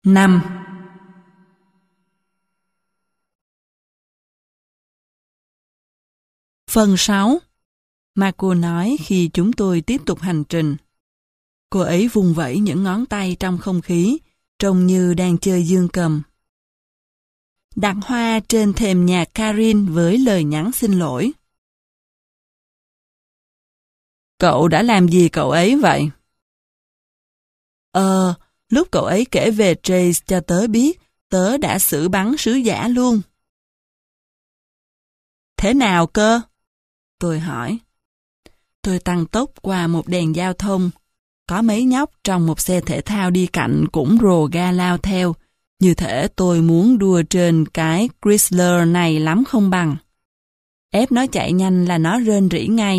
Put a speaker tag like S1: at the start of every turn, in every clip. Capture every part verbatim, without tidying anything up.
S1: năm. Phần sáu. Marco nói khi chúng tôi tiếp tục hành trình. Cô ấy vung vẩy những ngón tay trong không khí, trông như đang chơi dương cầm. Đặt hoa trên thềm nhà Karin với lời nhắn xin lỗi. Cậu đã làm gì cậu ấy vậy? Ờ, lúc cậu ấy kể về Trace cho tớ biết, tớ đã xử bắn sứ giả luôn. Thế nào cơ? Tôi hỏi. Tôi tăng tốc qua một đèn giao thông. Có mấy nhóc trong một xe thể thao đi cạnh cũng rồ ga lao theo. Như thể tôi muốn đua trên cái Chrysler này lắm không bằng. Ép nó chạy nhanh là nó rên rỉ ngay.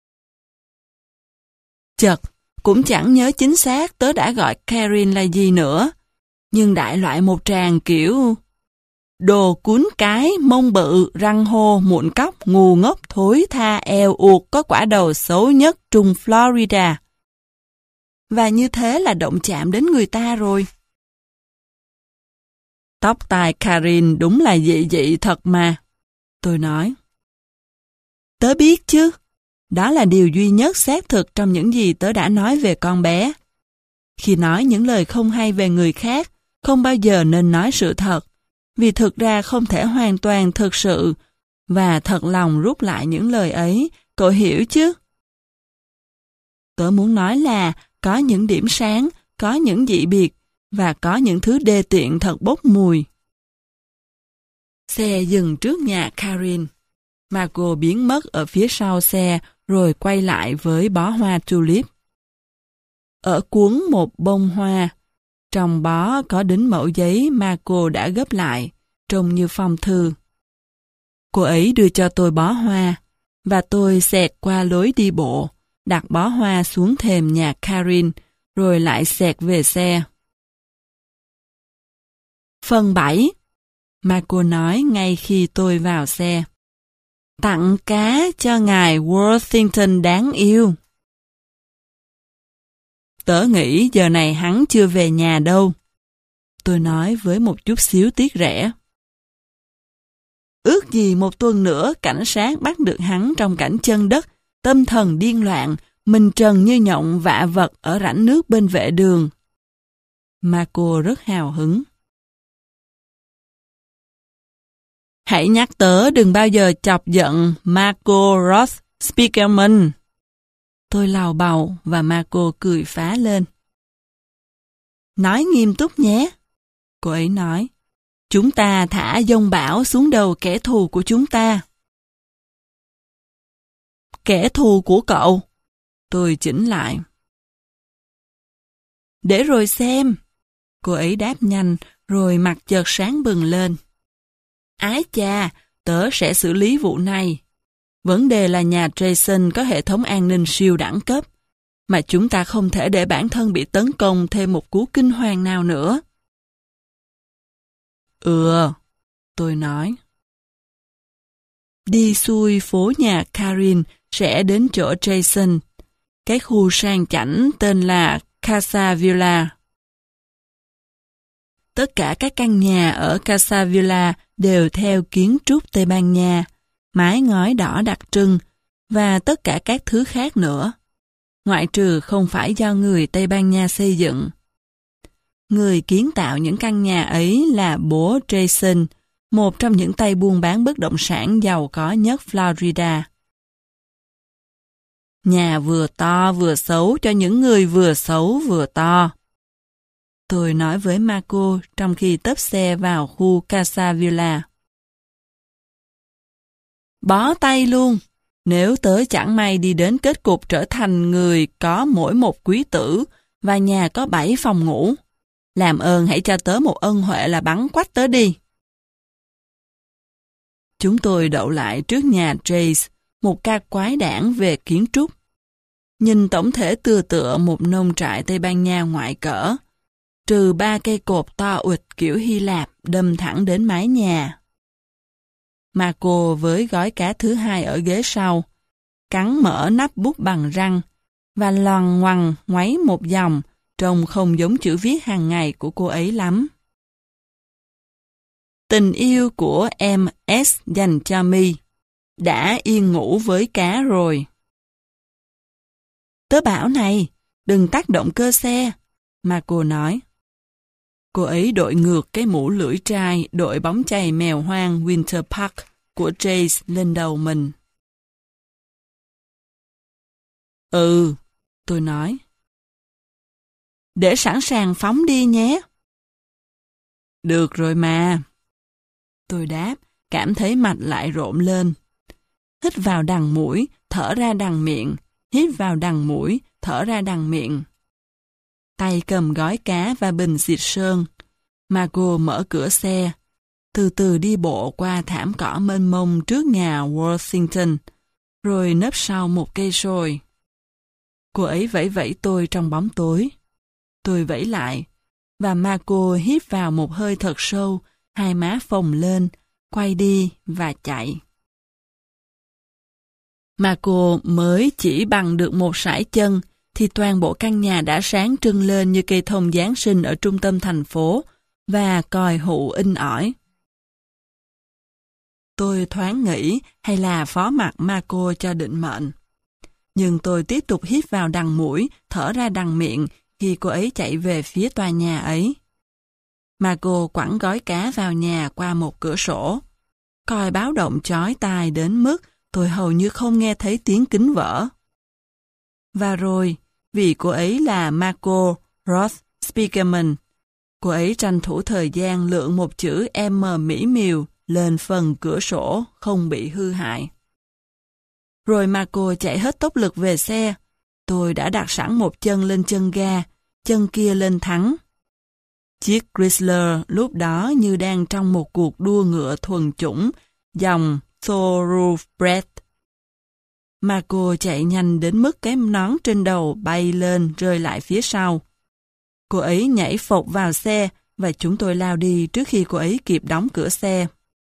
S1: Chật, cũng chẳng nhớ chính xác tớ đã gọi Karin là gì nữa. Nhưng đại loại một tràng kiểu đồ cuốn cái, mông bự, răng hô, mụn cóc, ngu ngốc, thối tha, eo uột, có quả đầu xấu nhất trung Florida. Và như thế là động chạm đến người ta rồi. Tóc tai Karin đúng là dị dị thật mà. Tôi nói. Tớ biết chứ. Đó là điều duy nhất xác thực trong những gì tớ đã nói về con bé. Khi nói những lời không hay về người khác, không bao giờ nên nói sự thật, vì thực ra không thể hoàn toàn thực sự, và thật lòng rút lại những lời ấy, cậu hiểu chứ? Tớ muốn nói là có những điểm sáng, có những dị biệt, và có những thứ đê tiện thật bốc mùi. Xe dừng trước nhà Karin. Marco biến mất ở phía sau xe, rồi quay lại với bó hoa tulip. Ở cuốn một bông hoa, trong bó có đính mẩu giấy Marco đã gấp lại, trông như phong thư. Cô ấy đưa cho tôi bó hoa, và tôi xẹt qua lối đi bộ, đặt bó hoa xuống thềm nhà Karin, rồi lại xẹt về xe. Phần bảy. Marco nói ngay khi tôi vào xe. Tặng cá cho ngài Worthington đáng yêu. Tớ nghĩ giờ này hắn chưa về nhà đâu. Tôi nói với một chút xíu tiếc rẻ. Ước gì một tuần nữa cảnh sát bắt được hắn trong cảnh chân đất, tâm thần điên loạn, mình trần như nhộng vạ vật ở rãnh nước bên vệ đường. Marco rất hào hứng. Hãy nhắc tớ đừng bao giờ chọc giận Marco Ross Spiegelman. Tôi lào bầu và Marco cười phá lên. Nói nghiêm túc nhé. Cô ấy nói. Chúng ta thả dông bão xuống đầu kẻ thù của chúng ta. Kẻ thù của cậu. Tôi chỉnh lại. Để rồi xem. Cô ấy đáp nhanh rồi mặt chợt sáng bừng lên. Ái cha, tớ sẽ xử lý vụ này. Vấn đề là nhà Jason có hệ thống an ninh siêu đẳng cấp, mà chúng ta không thể để bản thân bị tấn công thêm một cú kinh hoàng nào nữa. Ừ, tôi nói. Đi xuôi phố nhà Karin sẽ đến chỗ Jason, cái khu sang chảnh tên là Casa Villa. Tất cả các căn nhà ở Casa Villa đều theo kiến trúc Tây Ban Nha, mái ngói đỏ đặc trưng, và tất cả các thứ khác nữa, ngoại trừ không phải do người Tây Ban Nha xây dựng. Người kiến tạo những căn nhà ấy là bố Jason, một trong những tay buôn bán bất động sản giàu có nhất Florida. Nhà vừa to vừa xấu cho những người vừa xấu vừa to. Tôi nói với Marco trong khi tấp xe vào khu Casa Villa. Bó tay luôn, nếu tớ chẳng may đi đến kết cục trở thành người có mỗi một quý tử và nhà có bảy phòng ngủ. Làm ơn hãy cho tớ một ân huệ là bắn quách tớ đi. Chúng tôi đậu lại trước nhà Trace, một ca quái đản về kiến trúc. Nhìn tổng thể tựa tựa một nông trại Tây Ban Nha ngoại cỡ, trừ ba cây cột to uỵch kiểu Hy Lạp đâm thẳng đến mái nhà. Marco với gói cá thứ hai ở ghế sau, cắn mở nắp bút bằng răng và loằng ngoằng ngoáy một dòng, trông không giống chữ viết hàng ngày của cô ấy lắm. Tình yêu của em S dành cho mi đã yên ngủ với cá rồi. Tớ bảo này, đừng tác động cơ xe, mà cô nói. Cô ấy đội ngược cái mũ lưỡi trai đội bóng chày mèo hoang Winter Park của Chase lên đầu mình. Ừ, tôi nói. Để sẵn sàng phóng đi nhé. Được rồi mà. Tôi đáp, cảm thấy mạch lại rộn lên. Hít vào đằng mũi, thở ra đằng miệng, hít vào đằng mũi, thở ra đằng miệng. Tay cầm gói cá và bình xịt sơn. Margot mở cửa xe, từ từ đi bộ qua thảm cỏ mênh mông trước nhà Worthington, rồi nấp sau một cây sồi. Cô ấy vẫy vẫy tôi trong bóng tối. Tôi vẫy lại, và Margot hít vào một hơi thật sâu, hai má phồng lên, quay đi và chạy. Margot mới chỉ bằng được một sải chân, thì toàn bộ căn nhà đã sáng trưng lên như cây thông Giáng sinh ở trung tâm thành phố, và còi hụ in ỏi. Tôi thoáng nghĩ hay là phó mặc Margot cho định mệnh. Nhưng tôi tiếp tục hít vào đằng mũi, thở ra đằng miệng khi cô ấy chạy về phía tòa nhà ấy. Margot quẳng gói cá vào nhà qua một cửa sổ. Còi báo động chói tai đến mức tôi hầu như không nghe thấy tiếng kính vỡ. Và rồi, vì cô ấy là Margot Roth Spiegelman, cô ấy tranh thủ thời gian lượng một chữ M mỹ miều lên phần cửa sổ không bị hư hại. Rồi Margot chạy hết tốc lực về xe. Tôi đã đặt sẵn một chân lên chân ga, chân kia lên thắng. Chiếc Chrysler lúc đó như đang trong một cuộc đua ngựa thuần chủng, dòng Thoroughbred. Margot chạy nhanh đến mức cái nón trên đầu bay lên rơi lại phía sau. Cô ấy nhảy phộc vào xe và chúng tôi lao đi trước khi cô ấy kịp đóng cửa xe.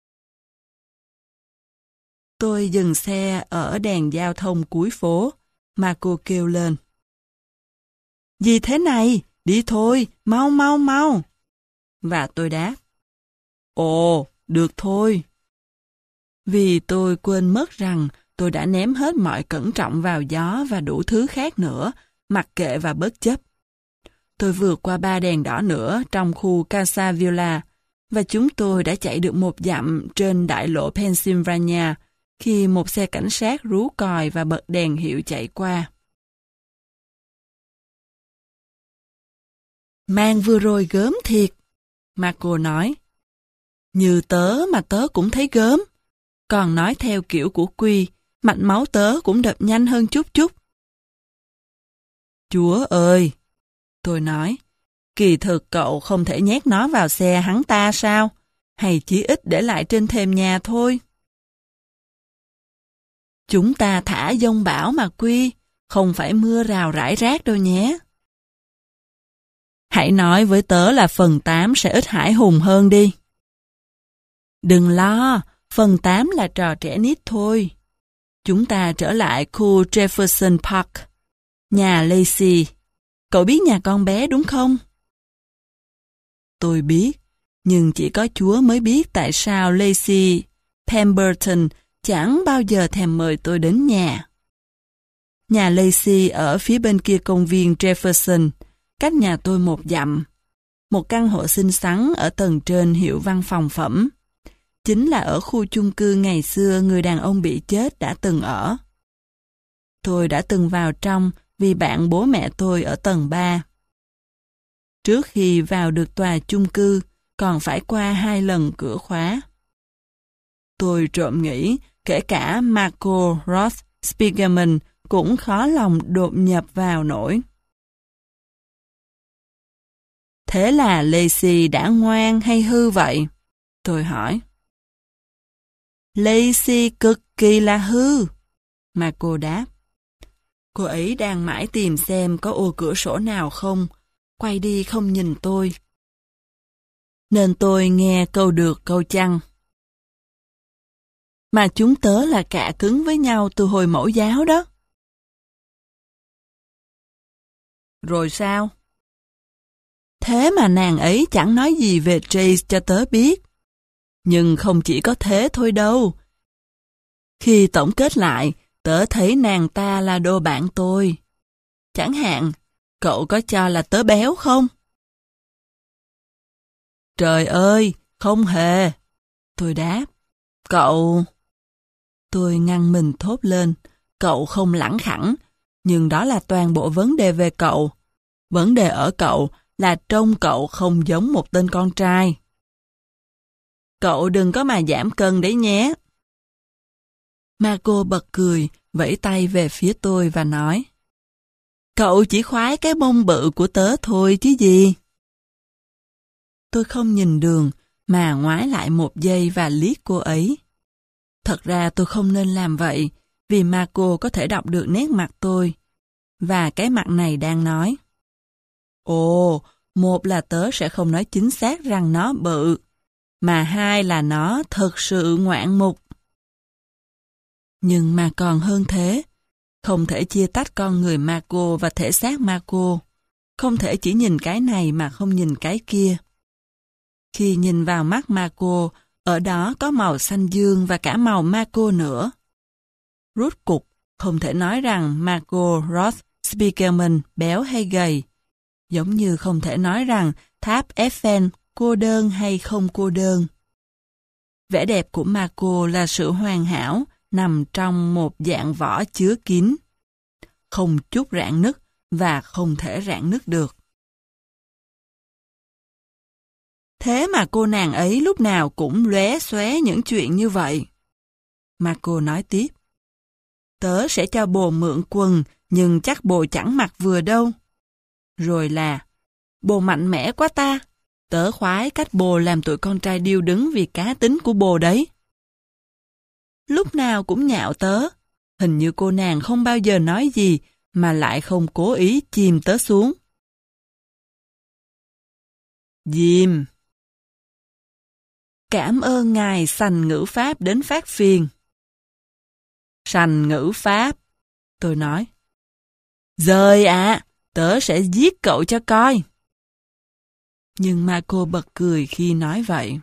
S1: Tôi dừng xe ở đèn giao thông cuối phố. Margot kêu lên. Gì thế này? Đi thôi, mau mau mau. Và tôi đáp. Ồ, được thôi. Vì tôi quên mất rằng tôi đã ném hết mọi cẩn trọng vào gió và đủ thứ khác nữa, mặc kệ và bất chấp. Tôi vượt qua ba đèn đỏ nữa trong khu Casa Villa, và chúng tôi đã chạy được một dặm trên đại lộ Pennsylvania khi một xe cảnh sát rú còi và bật đèn hiệu chạy qua. Mang vừa rồi gớm thiệt, Margot nói. Như tớ mà tớ cũng thấy gớm. Còn nói theo kiểu của Quy, mạch máu tớ cũng đập nhanh hơn chút chút. Chúa ơi! Tôi nói, kỳ thực cậu không thể nhét nó vào xe hắn ta sao? Hay chỉ ít để lại trên thềm nhà thôi? Chúng ta thả giông bão mà Quy, không phải mưa rào rải rác đâu nhé. Hãy nói với tớ là phần tám sẽ ít hãi hùng hơn đi. Đừng lo, phần tám là trò trẻ nít thôi. Chúng ta trở lại khu Jefferson Park, nhà Lacey. Cậu biết nhà con bé đúng không? Tôi biết, nhưng chỉ có Chúa mới biết tại sao Lacey Pemberton chẳng bao giờ thèm mời tôi đến nhà. Nhà Lacey ở phía bên kia công viên Jefferson, cách nhà tôi một dặm. Một căn hộ xinh xắn ở tầng trên hiệu văn phòng phẩm. Chính là ở khu chung cư ngày xưa người đàn ông bị chết đã từng ở. Tôi đã từng vào trong vì bạn bố mẹ tôi ở tầng ba. Trước khi vào được tòa chung cư, còn phải qua hai lần cửa khóa. Tôi trộm nghĩ, kể cả Margot Roth Spiegelman cũng khó lòng đột nhập vào nổi. Thế là Lacey đã ngoan hay hư vậy? Tôi hỏi. Lacey cực kỳ là hư, Margot đáp. Cô ấy đang mãi tìm xem có ô cửa sổ nào không, quay đi không nhìn tôi. Nên tôi nghe câu được câu chăng. Mà chúng tớ là cạ cứng với nhau từ hồi mẫu giáo đó. Rồi sao? Thế mà nàng ấy chẳng nói gì về Chase cho tớ biết. Nhưng không chỉ có thế thôi đâu. Khi tổng kết lại, tớ thấy nàng ta là đô bạn tôi. Chẳng hạn, cậu có cho là tớ béo không? Trời ơi, không hề. Tôi đáp. Cậu... Tôi ngăn mình thốt lên. Cậu không lẳng khẳng, nhưng đó là toàn bộ vấn đề về cậu. Vấn đề ở cậu là trông cậu không giống một tên con trai. Cậu đừng có mà giảm cân đấy nhé. Marco bật cười, vẫy tay về phía tôi và nói. Cậu chỉ khoái cái mông bự của tớ thôi chứ gì. Tôi không nhìn đường, mà ngoái lại một giây và liếc cô ấy. Thật ra tôi không nên làm vậy, vì Marco có thể đọc được nét mặt tôi. Và cái mặt này đang nói. Ồ, một là tớ sẽ không nói chính xác rằng nó bự, mà hai là nó thật sự ngoạn mục. Nhưng mà còn hơn thế, không thể chia tách con người Marco và thể xác Marco. Không thể chỉ nhìn cái này mà không nhìn cái kia. Khi nhìn vào mắt Marco, ở đó có màu xanh dương và cả màu Marco nữa. Rốt cục, không thể nói rằng Marco Roth Spiegelman béo hay gầy. Giống như không thể nói rằng tháp Eiffel cô đơn hay không cô đơn. Vẻ đẹp của Marco là sự hoàn hảo nằm trong một dạng vỏ chứa kín. Không chút rạn nứt và không thể rạn nứt được. Thế mà cô nàng ấy lúc nào cũng lóe xóe những chuyện như vậy. Marco nói tiếp. Tớ sẽ cho bồ mượn quần, nhưng chắc bồ chẳng mặc vừa đâu. Rồi là, bồ mạnh mẽ quá ta. Tớ khoái cách bồ làm tụi con trai điêu đứng vì cá tính của bồ đấy. Lúc nào cũng nhạo tớ. Hình như cô nàng không bao giờ nói gì, mà lại không cố ý chìm tớ xuống. Dìm. Cảm ơn ngài sành ngữ pháp đến phát phiền. Sành ngữ pháp, tôi nói. Giời ạ, tớ sẽ giết cậu cho coi. Nhưng Marco bật cười khi nói vậy.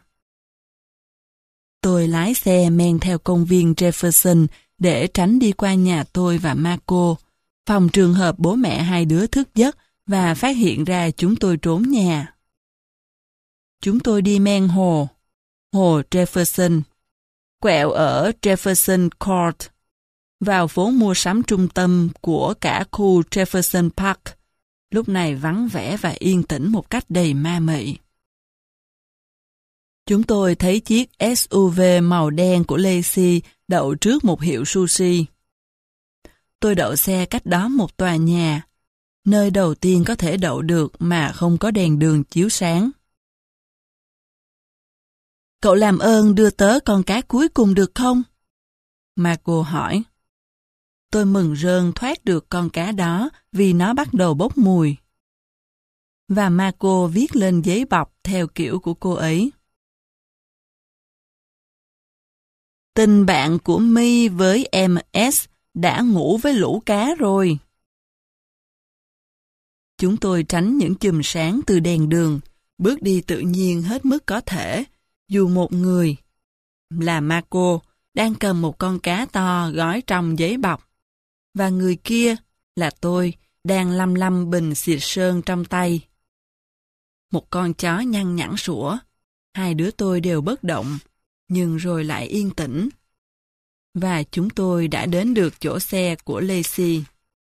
S1: Tôi lái xe men theo công viên Jefferson để tránh đi qua nhà tôi và Marco, phòng trường hợp bố mẹ hai đứa thức giấc và phát hiện ra chúng tôi trốn nhà. Chúng tôi đi men hồ, hồ Jefferson, quẹo ở Jefferson Court, vào phố mua sắm trung tâm của cả khu Jefferson Park, lúc này vắng vẻ và yên tĩnh một cách đầy ma mị. Chúng tôi thấy chiếc ét u vê màu đen của Lacey đậu trước một hiệu sushi. Tôi đậu xe cách đó một tòa nhà, nơi đầu tiên có thể đậu được mà không có đèn đường chiếu sáng. Cậu làm ơn đưa tớ con cá cuối cùng được không? Marco hỏi. Tôi mừng rơn thoát được con cá đó vì nó bắt đầu bốc mùi. Và Marco viết lên giấy bọc theo kiểu của cô ấy. Tình bạn của My với em ét đã ngủ với lũ cá rồi. Chúng tôi tránh những chùm sáng từ đèn đường, bước đi tự nhiên hết mức có thể, dù một người, là Marco, đang cầm một con cá to gói trong giấy bọc, và người kia, là tôi, đang lăm lăm bình xịt sơn trong tay. Một con chó nhăn nhẵn sủa, hai đứa tôi đều bất động, nhưng rồi lại yên tĩnh. Và chúng tôi đã đến được chỗ xe của Lacey.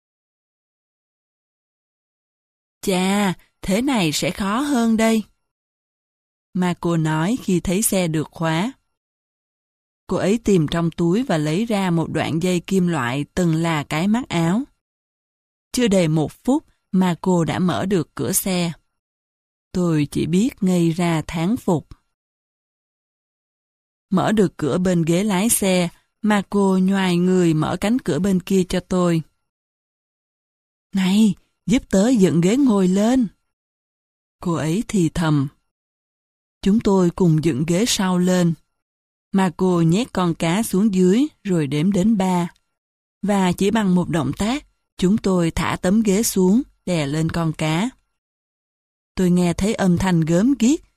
S1: Chà, thế này sẽ khó hơn đây. Marco nói khi thấy xe được khóa. Cô ấy tìm trong túi và lấy ra một đoạn dây kim loại từng là cái mắc áo. Chưa đầy một phút, Marco đã mở được cửa xe. Tôi chỉ biết ngây ra thán phục. Mở được cửa bên ghế lái xe, Marco nhoài người mở cánh cửa bên kia cho tôi. Này, giúp tớ dựng ghế ngồi lên. Cô ấy thì thầm. Chúng tôi cùng dựng ghế sau lên. Marco nhét con cá xuống dưới rồi đếm đến ba. Và chỉ bằng một động tác, chúng tôi thả tấm ghế xuống, đè lên con cá. Tôi nghe thấy âm thanh gớm ghiếc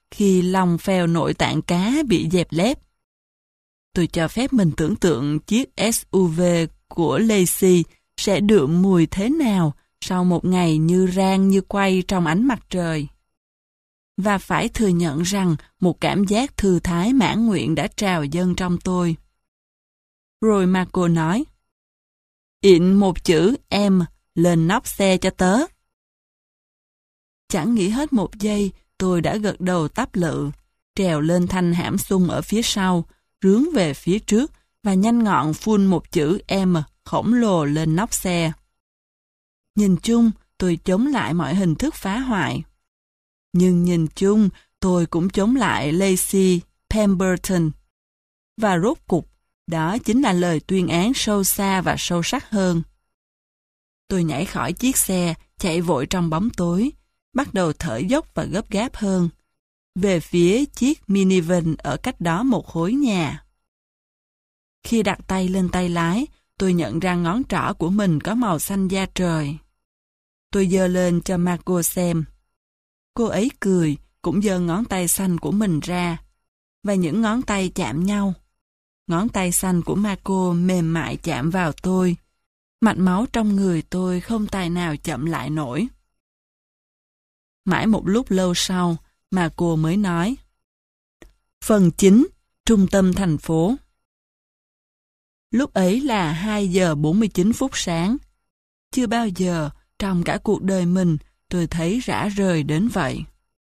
S1: khi lòng phèo nội tạng cá bị dẹp lép. Tôi cho phép mình tưởng tượng chiếc ét u vê của Lacey sẽ đượm mùi thế nào sau một ngày như rang như quay trong ánh mặt trời. Và phải thừa nhận rằng một cảm giác thư thái mãn nguyện đã trào dâng trong tôi. Rồi Marco nói, "In một chữ em lên nóc xe cho tớ." Chẳng nghĩ hết một giây, tôi đã gật đầu táp lự, trèo lên thanh hãm sung ở phía sau, rướn về phía trước và nhanh ngọn phun một chữ M khổng lồ lên nóc xe. Nhìn chung, tôi chống lại mọi hình thức phá hoại. Nhưng nhìn chung, tôi cũng chống lại Lacey Pemberton. Và rốt cục, đó chính là lời tuyên án sâu xa và sâu sắc hơn. Tôi nhảy khỏi chiếc xe, chạy vội trong bóng tối, bắt đầu thở dốc và gấp gáp hơn, về phía chiếc minivan ở cách đó một khối nhà. Khi đặt tay lên tay lái, tôi nhận ra ngón trỏ của mình có màu xanh da trời. Tôi giơ lên cho Marco xem. Cô ấy cười, cũng giơ ngón tay xanh của mình ra, và những ngón tay chạm nhau. Ngón tay xanh của Marco mềm mại chạm vào tôi. Mạch máu trong người tôi không tài nào chậm lại nổi. Mãi một lúc lâu sau, Marco mới nói, "Phần chín, trung tâm thành phố." Lúc ấy là hai giờ bốn mươi chín phút sáng. Chưa bao giờ, trong cả cuộc đời mình, tôi thấy rã rời đến vậy.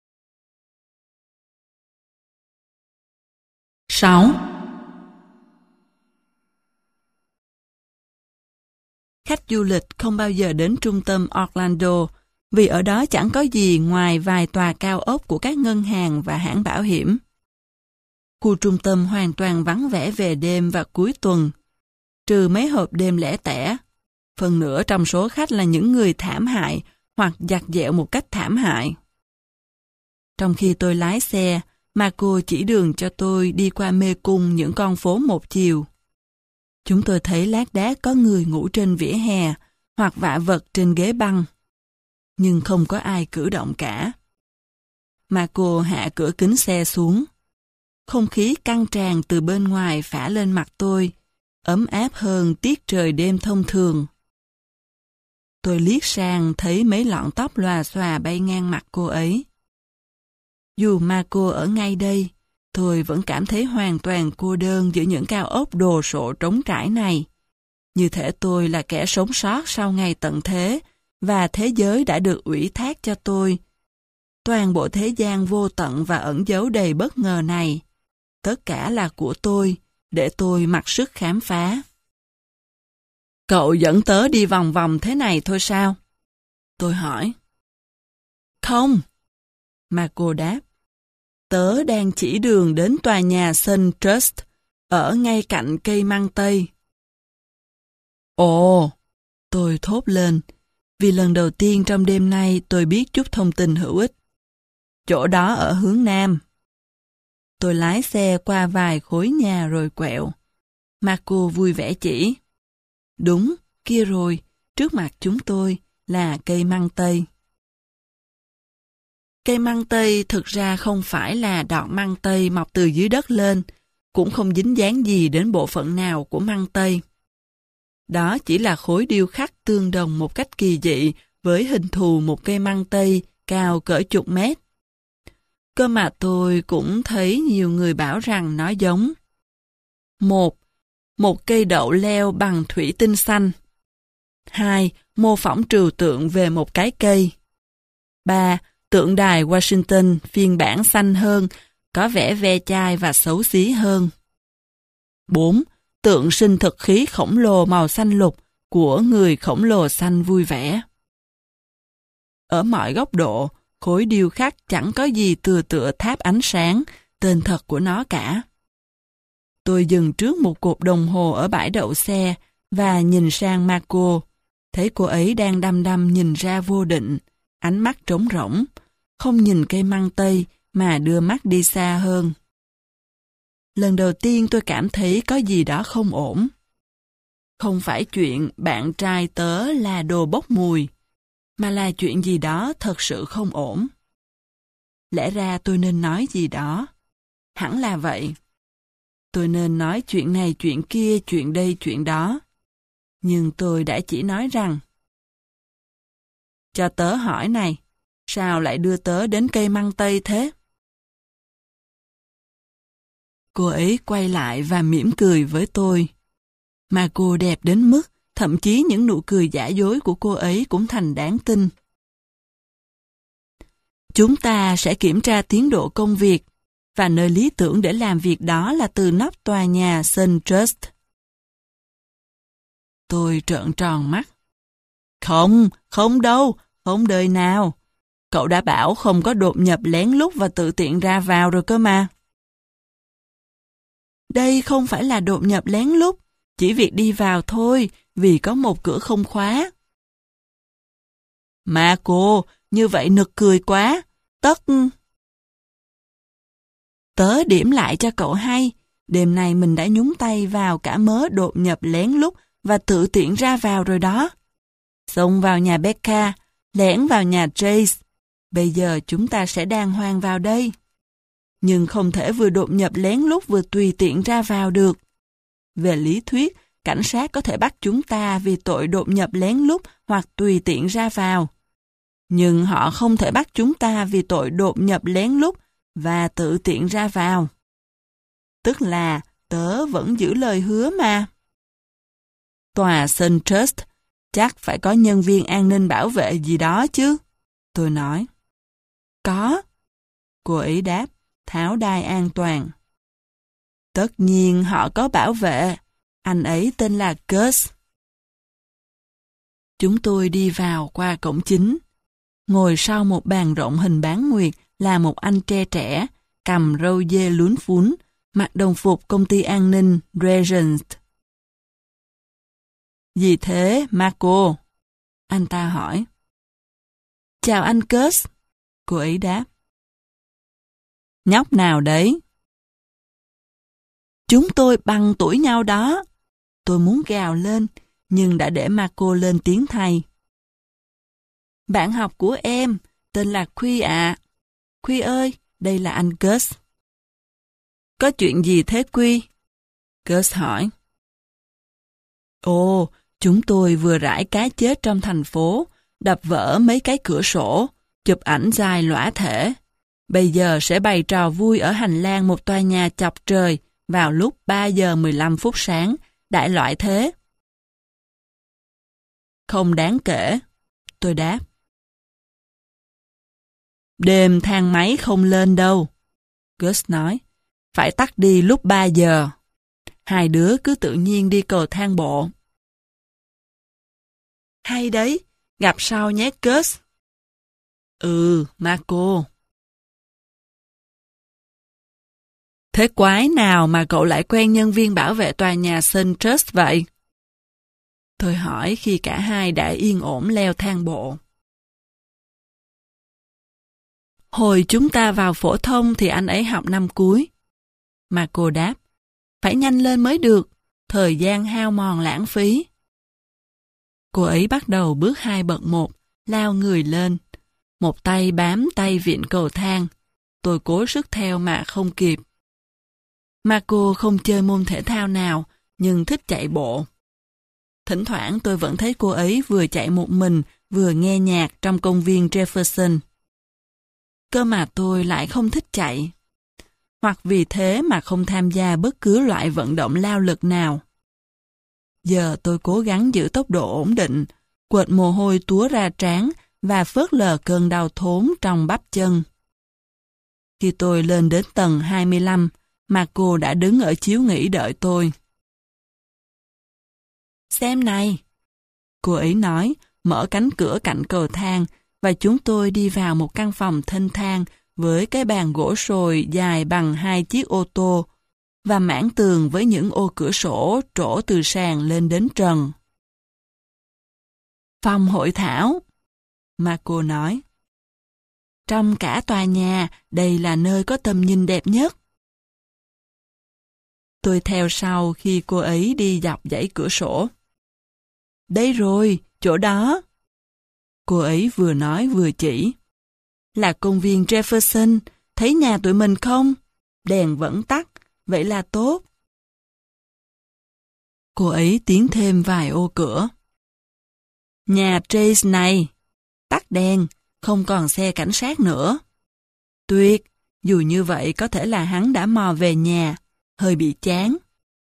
S1: sáu. Khách du lịch không bao giờ đến trung tâm Orlando vì ở đó chẳng có gì ngoài vài tòa cao ốc của các ngân hàng và hãng bảo hiểm. Khu trung tâm hoàn toàn vắng vẻ về đêm và cuối tuần, trừ mấy hộp đêm lẻ tẻ. Phần nửa trong số khách là những người thảm hại hoặc giặt dẹo một cách thảm hại. Trong khi tôi lái xe, Marco chỉ đường cho tôi đi qua mê cung những con phố một chiều. Chúng tôi thấy lác đác có người ngủ trên vỉa hè hoặc vạ vật trên ghế băng. Nhưng không có ai cử động cả. Marco hạ cửa kính xe xuống. Không khí căng tràn từ bên ngoài phả lên mặt tôi, ấm áp hơn tiết trời đêm thông thường. Tôi liếc sang thấy mấy lọn tóc lòa xòa bay ngang mặt cô ấy. Dù Marco ở ngay đây, tôi vẫn cảm thấy hoàn toàn cô đơn giữa những cao ốc đồ sộ trống trải này. Như thể tôi là kẻ sống sót sau ngày tận thế, và thế giới đã được ủy thác cho tôi. Toàn bộ thế gian vô tận và ẩn giấu đầy bất ngờ này, tất cả là của tôi, để tôi mặc sức khám phá. "Cậu dẫn tớ đi vòng vòng thế này thôi sao?" Tôi hỏi. "Không," Marco đáp. "Tớ đang chỉ đường đến tòa nhà Sun Trust, ở ngay cạnh cây măng tây." "Ồ," tôi thốt lên, vì lần đầu tiên trong đêm nay tôi biết chút thông tin hữu ích. "Chỗ đó ở hướng nam." Tôi lái xe qua vài khối nhà rồi quẹo. Marco vui vẻ chỉ. "Đúng, kia rồi, trước mặt chúng tôi là cây măng tây." Cây măng tây thực ra không phải là đọt măng tây mọc từ dưới đất lên, cũng không dính dáng gì đến bộ phận nào của măng tây. Đó chỉ là khối điêu khắc tương đồng một cách kỳ dị với hình thù một cây măng tây cao cỡ chục mét. Cơ mà tôi cũng thấy nhiều người bảo rằng nó giống. Một, một cây đậu leo bằng thủy tinh xanh. Hai, mô phỏng trừu tượng về một cái cây. Ba, tượng đài Washington phiên bản xanh hơn, có vẻ ve chai và xấu xí hơn. Bốn, tượng sinh thực khí khổng lồ màu xanh lục của người khổng lồ xanh vui vẻ. Ở mọi góc độ, khối điêu khắc chẳng có gì tựa tựa tháp ánh sáng, tên thật của nó cả. Tôi dừng trước một cột đồng hồ ở bãi đậu xe và nhìn sang Marco, thấy cô ấy đang đăm đăm nhìn ra vô định, ánh mắt trống rỗng, không nhìn cây măng tây mà đưa mắt đi xa hơn. Lần đầu tiên tôi cảm thấy có gì đó không ổn. Không phải chuyện bạn trai tớ là đồ bốc mùi, mà là chuyện gì đó thật sự không ổn. Lẽ ra tôi nên nói gì đó. Hẳn là vậy. Tôi nên nói chuyện này, chuyện kia, chuyện đây, chuyện đó. Nhưng tôi đã chỉ nói rằng, cho tớ hỏi này, sao lại đưa tớ đến cây măng tây thế? Cô ấy quay lại và mỉm cười với tôi. Mà cô đẹp đến mức, thậm chí những nụ cười giả dối của cô ấy cũng thành đáng tin. Chúng ta sẽ kiểm tra tiến độ công việc, và nơi lý tưởng để làm việc đó là từ nóc tòa nhà SunTrust. Tôi trợn tròn mắt. Không, không đâu, không đời nào. Cậu đã bảo không có đột nhập lén lút và tự tiện ra vào rồi cơ mà. Đây không phải là đột nhập lén lút, chỉ việc đi vào thôi, vì có một cửa không khóa. Mà cô, như vậy nực cười quá. Tất... Tớ điểm lại cho cậu hay, đêm nay mình đã nhúng tay vào cả mớ đột nhập lén lút và tự tiện ra vào rồi đó. Xông vào nhà Becca, lẻn vào nhà Trace. Bây giờ chúng ta sẽ đàng hoàng vào đây. Nhưng không thể vừa đột nhập lén lút vừa tùy tiện ra vào được. Về lý thuyết, cảnh sát có thể bắt chúng ta vì tội đột nhập lén lút hoặc tùy tiện ra vào. Nhưng họ không thể bắt chúng ta vì tội đột nhập lén lút và tự tiện ra vào. Tức là tớ vẫn giữ lời hứa mà. Tòa SunTrust chắc phải có nhân viên an ninh bảo vệ gì đó chứ. Tôi nói. Có. Cô ấy đáp, tháo đai an toàn. Tất nhiên họ có bảo vệ. Anh ấy tên là Gus. Chúng tôi đi vào qua cổng chính. Ngồi sau một bàn rộng hình bán nguyệt là một anh tre trẻ, cầm râu dê lún phún, mặc đồng phục công ty an ninh Regent. Gì thế, Marco? Anh ta hỏi. Chào anh Gus. Cô ấy đáp. Nhóc nào đấy? Chúng tôi bằng tuổi nhau đó. Tôi muốn gào lên, nhưng đã để Marco lên tiếng thay. Bạn học của em, tên là Quy ạ. À. Quy ơi, đây là anh Gus. Có chuyện gì thế Quy? Gus hỏi. Ồ, chúng tôi vừa rải cá chết trong thành phố, đập vỡ mấy cái cửa sổ, chụp ảnh dài lõa thể. Bây giờ sẽ bày trò vui ở hành lang một tòa nhà chọc trời vào lúc ba giờ mười lăm phút sáng, đại loại thế. Không đáng kể, tôi đáp. Đêm thang máy không lên đâu, Gus nói. Phải tắt đi lúc ba giờ. Hai đứa cứ tự nhiên đi cầu thang bộ. Hay đấy, gặp sau nhé Gus. Ừ, Marco. Thế quái nào mà cậu lại quen nhân viên bảo vệ tòa nhà SunTrust vậy? Tôi hỏi khi cả hai đã yên ổn leo thang bộ. Hồi chúng ta vào phổ thông thì anh ấy học năm cuối. Marco đáp, phải nhanh lên mới được, thời gian hao mòn lãng phí. Cô ấy bắt đầu bước hai bậc một, lao người lên. Một tay bám tay vịn cầu thang. Tôi cố sức theo mà không kịp. Marco không chơi môn thể thao nào, nhưng thích chạy bộ. Thỉnh thoảng tôi vẫn thấy cô ấy vừa chạy một mình, vừa nghe nhạc trong công viên Jefferson. Cơ mà tôi lại không thích chạy. Hoặc vì thế mà không tham gia bất cứ loại vận động lao lực nào. Giờ tôi cố gắng giữ tốc độ ổn định, quệt mồ hôi túa ra trán và phớt lờ cơn đau thốn trong bắp chân. Khi tôi lên đến tầng hai mươi lăm, Marco đã đứng ở chiếu nghỉ đợi tôi. Xem này, cô ấy nói, mở cánh cửa cạnh cầu thang và chúng tôi đi vào một căn phòng thênh thang với cái bàn gỗ sồi dài bằng hai chiếc ô tô và mảng tường với những ô cửa sổ trổ từ sàn lên đến trần. Phòng hội thảo, Marco nói. Trong cả tòa nhà, đây là nơi có tầm nhìn đẹp nhất. Tôi theo sau khi cô ấy đi dọc dãy cửa sổ. Đây rồi, chỗ đó. Cô ấy vừa nói vừa chỉ. Là công viên Jefferson, thấy nhà tụi mình không? Đèn vẫn tắt, vậy là tốt. Cô ấy tiến thêm vài ô cửa. Nhà Trace này, tắt đèn, không còn xe cảnh sát nữa. Tuyệt, dù như vậy có thể là hắn đã mò về nhà, hơi bị chán.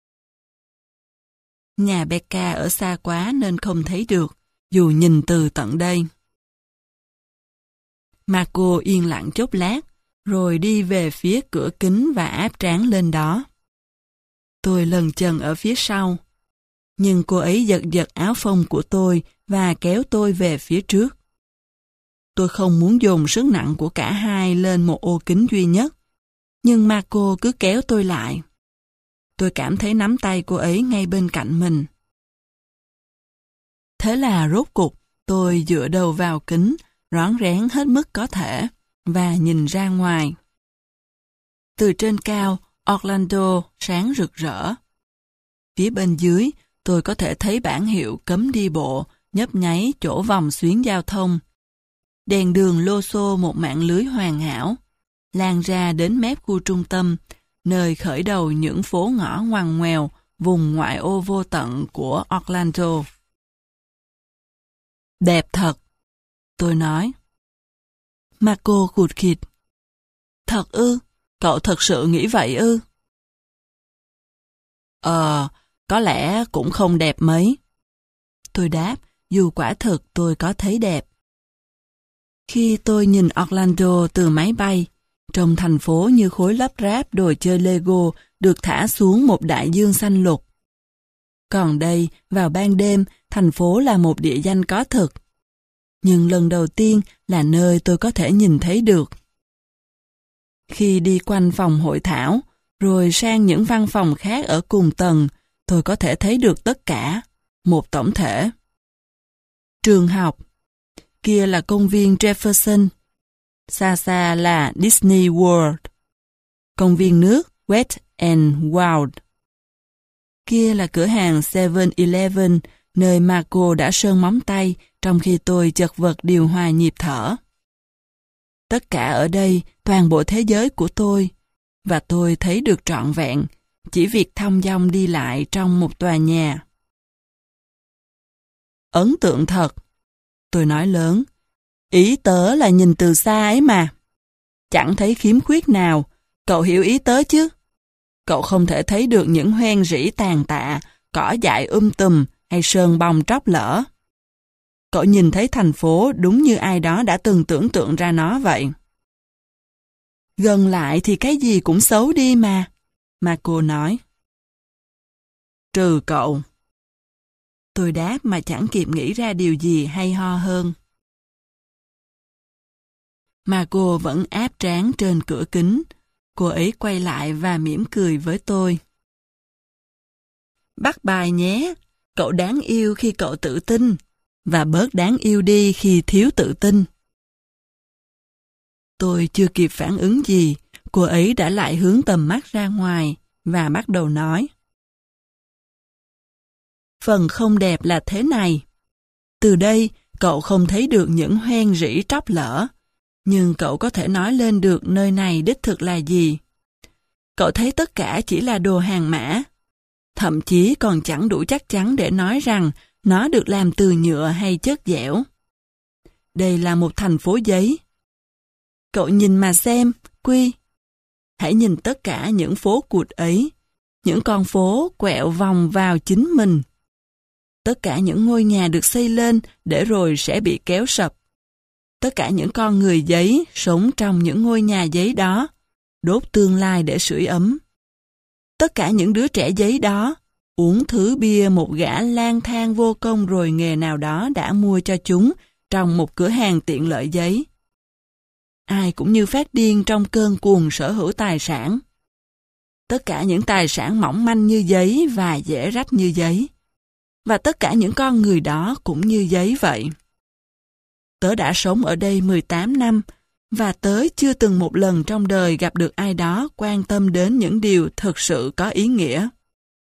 S1: Nhà Becca ở xa quá nên không thấy được, dù nhìn từ tận đây. Marco yên lặng chốc lát, rồi đi về phía cửa kính và áp trán lên đó. Tôi lần chần ở phía sau, nhưng cô ấy giật giật áo phông của tôi và kéo tôi về phía trước. Tôi không muốn dồn sức nặng của cả hai lên một ô kính duy nhất, nhưng Marco cứ kéo tôi lại. Tôi cảm thấy nắm tay cô ấy ngay bên cạnh mình. Thế là rốt cục, tôi dựa đầu vào kính, rón rén hết mức có thể, và nhìn ra ngoài. Từ trên cao, Orlando sáng rực rỡ. Phía bên dưới, tôi có thể thấy bảng hiệu cấm đi bộ, nhấp nháy chỗ vòng xuyến giao thông. Đèn đường lô xô một mạng lưới hoàn hảo, lan ra đến mép khu trung tâm, nơi khởi đầu những phố ngõ ngoằn ngoèo, vùng ngoại ô vô tận của Orlando. Đẹp thật, tôi nói. Marco khụt khịt. Thật ư? Cậu thật sự nghĩ vậy ư? Ờ, có lẽ cũng không đẹp mấy. Tôi đáp, dù quả thực tôi có thấy đẹp. Khi tôi nhìn Orlando từ máy bay, trong thành phố như khối lắp ráp đồ chơi Lego được thả xuống một đại dương xanh lục. Còn đây, vào ban đêm, thành phố là một địa danh có thực. Nhưng lần đầu tiên là nơi tôi có thể nhìn thấy được. Khi đi quanh phòng hội thảo, rồi sang những văn phòng khác ở cùng tầng, tôi có thể thấy được tất cả, một tổng thể. Trường học, kia là công viên Jefferson, xa xa là Disney World, công viên nước Wet and Wild. Kia là cửa hàng seven eleven, nơi Marco đã sơn móng tay trong khi tôi chật vật điều hòa nhịp thở. Tất cả ở đây, toàn bộ thế giới của tôi, và tôi thấy được trọn vẹn, chỉ việc thong dong đi lại trong một tòa nhà. Ấn tượng thật, tôi nói lớn. Ý tớ là nhìn từ xa ấy mà. Chẳng thấy khiếm khuyết nào, cậu hiểu ý tớ chứ? Cậu không thể thấy được những hoen rỉ tàn tạ, cỏ dại um tùm hay sơn bong tróc lở. Cậu nhìn thấy thành phố đúng như ai đó đã từng tưởng tượng ra nó vậy. Gần lại thì cái gì cũng xấu đi mà, Marco nói. Trừ cậu. Tôi đáp mà chẳng kịp nghĩ ra điều gì hay ho hơn. Marco vẫn áp trán trên cửa kính. Cô ấy quay lại và mỉm cười với tôi. Bắt bài nhé, cậu đáng yêu khi cậu tự tin, và bớt đáng yêu đi khi thiếu tự tin. Tôi chưa kịp phản ứng gì, cô ấy đã lại hướng tầm mắt ra ngoài và bắt đầu nói. Phần không đẹp là thế này. Từ đây, cậu không thấy được những hoen rỉ tróc lở, nhưng cậu có thể nói lên được nơi này đích thực là gì. Cậu thấy tất cả chỉ là đồ hàng mã. Thậm chí còn chẳng đủ chắc chắn để nói rằng nó được làm từ nhựa hay chất dẻo. Đây là một thành phố giấy. Cậu nhìn mà xem, Quy. Hãy nhìn tất cả những phố cụt ấy, những con phố quẹo vòng vào chính mình. Tất cả những ngôi nhà được xây lên để rồi sẽ bị kéo sập. Tất cả những con người giấy sống trong những ngôi nhà giấy đó, đốt tương lai để sưởi ấm. Tất cả những đứa trẻ giấy đó, uống thứ bia một gã lang thang vô công rồi nghề nào đó đã mua cho chúng trong một cửa hàng tiện lợi giấy. Ai cũng như phát điên trong cơn cuồng sở hữu tài sản. Tất cả những tài sản mỏng manh như giấy và dễ rách như giấy. Và tất cả những con người đó cũng như giấy vậy. Tớ đã sống ở đây mười tám năm, và tớ chưa từng một lần trong đời gặp được ai đó quan tâm đến những điều thực sự có ý nghĩa.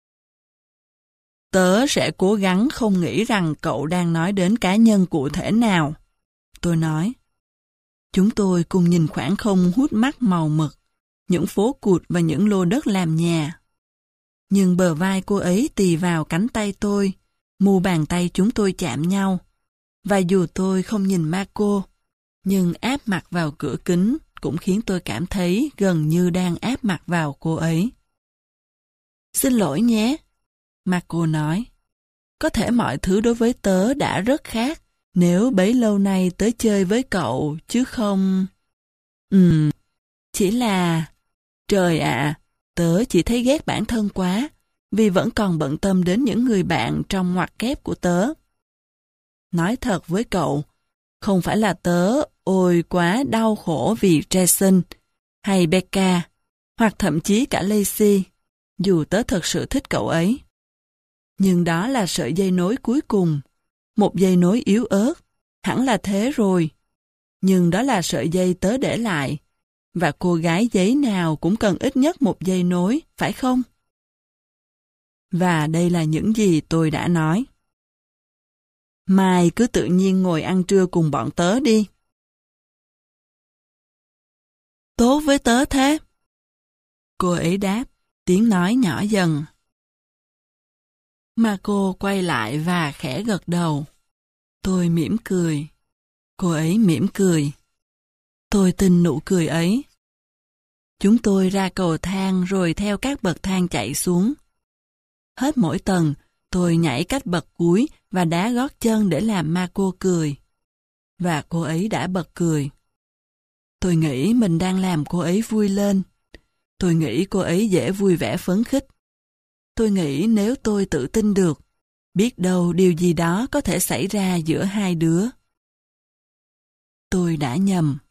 S1: Tớ sẽ cố gắng không nghĩ rằng cậu đang nói đến cá nhân cụ thể nào. Tôi nói. Chúng tôi cùng nhìn khoảng không hút mắt màu mực, những phố cụt và những lô đất làm nhà. Nhưng bờ vai cô ấy tì vào cánh tay tôi, mu bàn tay chúng tôi chạm nhau. Và dù tôi không nhìn Marco, nhưng áp mặt vào cửa kính cũng khiến tôi cảm thấy gần như đang áp mặt vào cô ấy. Xin lỗi nhé, Marco nói. Có thể mọi thứ đối với tớ đã rất khác nếu bấy lâu nay tớ chơi với cậu, chứ không... Ừm, chỉ là... Trời ạ, tớ chỉ thấy ghét bản thân quá, vì vẫn còn bận tâm đến những người bạn trong ngoặc kép của tớ. Nói thật với cậu, không phải là tớ ôi quá đau khổ vì Jason, hay Becca, hoặc thậm chí cả Lacey, dù tớ thật sự thích cậu ấy. Nhưng đó là sợi dây nối cuối cùng, một dây nối yếu ớt, hẳn là thế rồi. Nhưng đó là sợi dây tớ để lại, và cô gái giấy nào cũng cần ít nhất một dây nối, phải không? Và đây là những gì tôi đã nói. Mai cứ tự nhiên ngồi ăn trưa cùng bọn tớ đi. Tốt với tớ thế. Cô ấy đáp, tiếng nói nhỏ dần. Marco quay lại và khẽ gật đầu. Tôi mỉm cười. Cô ấy mỉm cười. Tôi tin nụ cười ấy. Chúng tôi ra cầu thang rồi theo các bậc thang chạy xuống. Hết mỗi tầng, tôi nhảy cách bậc cuối và đá gót chân để làm Marco cười. Và cô ấy đã bật cười. Tôi nghĩ mình đang làm cô ấy vui lên. Tôi nghĩ cô ấy dễ vui vẻ phấn khích. Tôi nghĩ nếu tôi tự tin được, biết đâu điều gì đó có thể xảy ra giữa hai đứa. Tôi đã nhầm.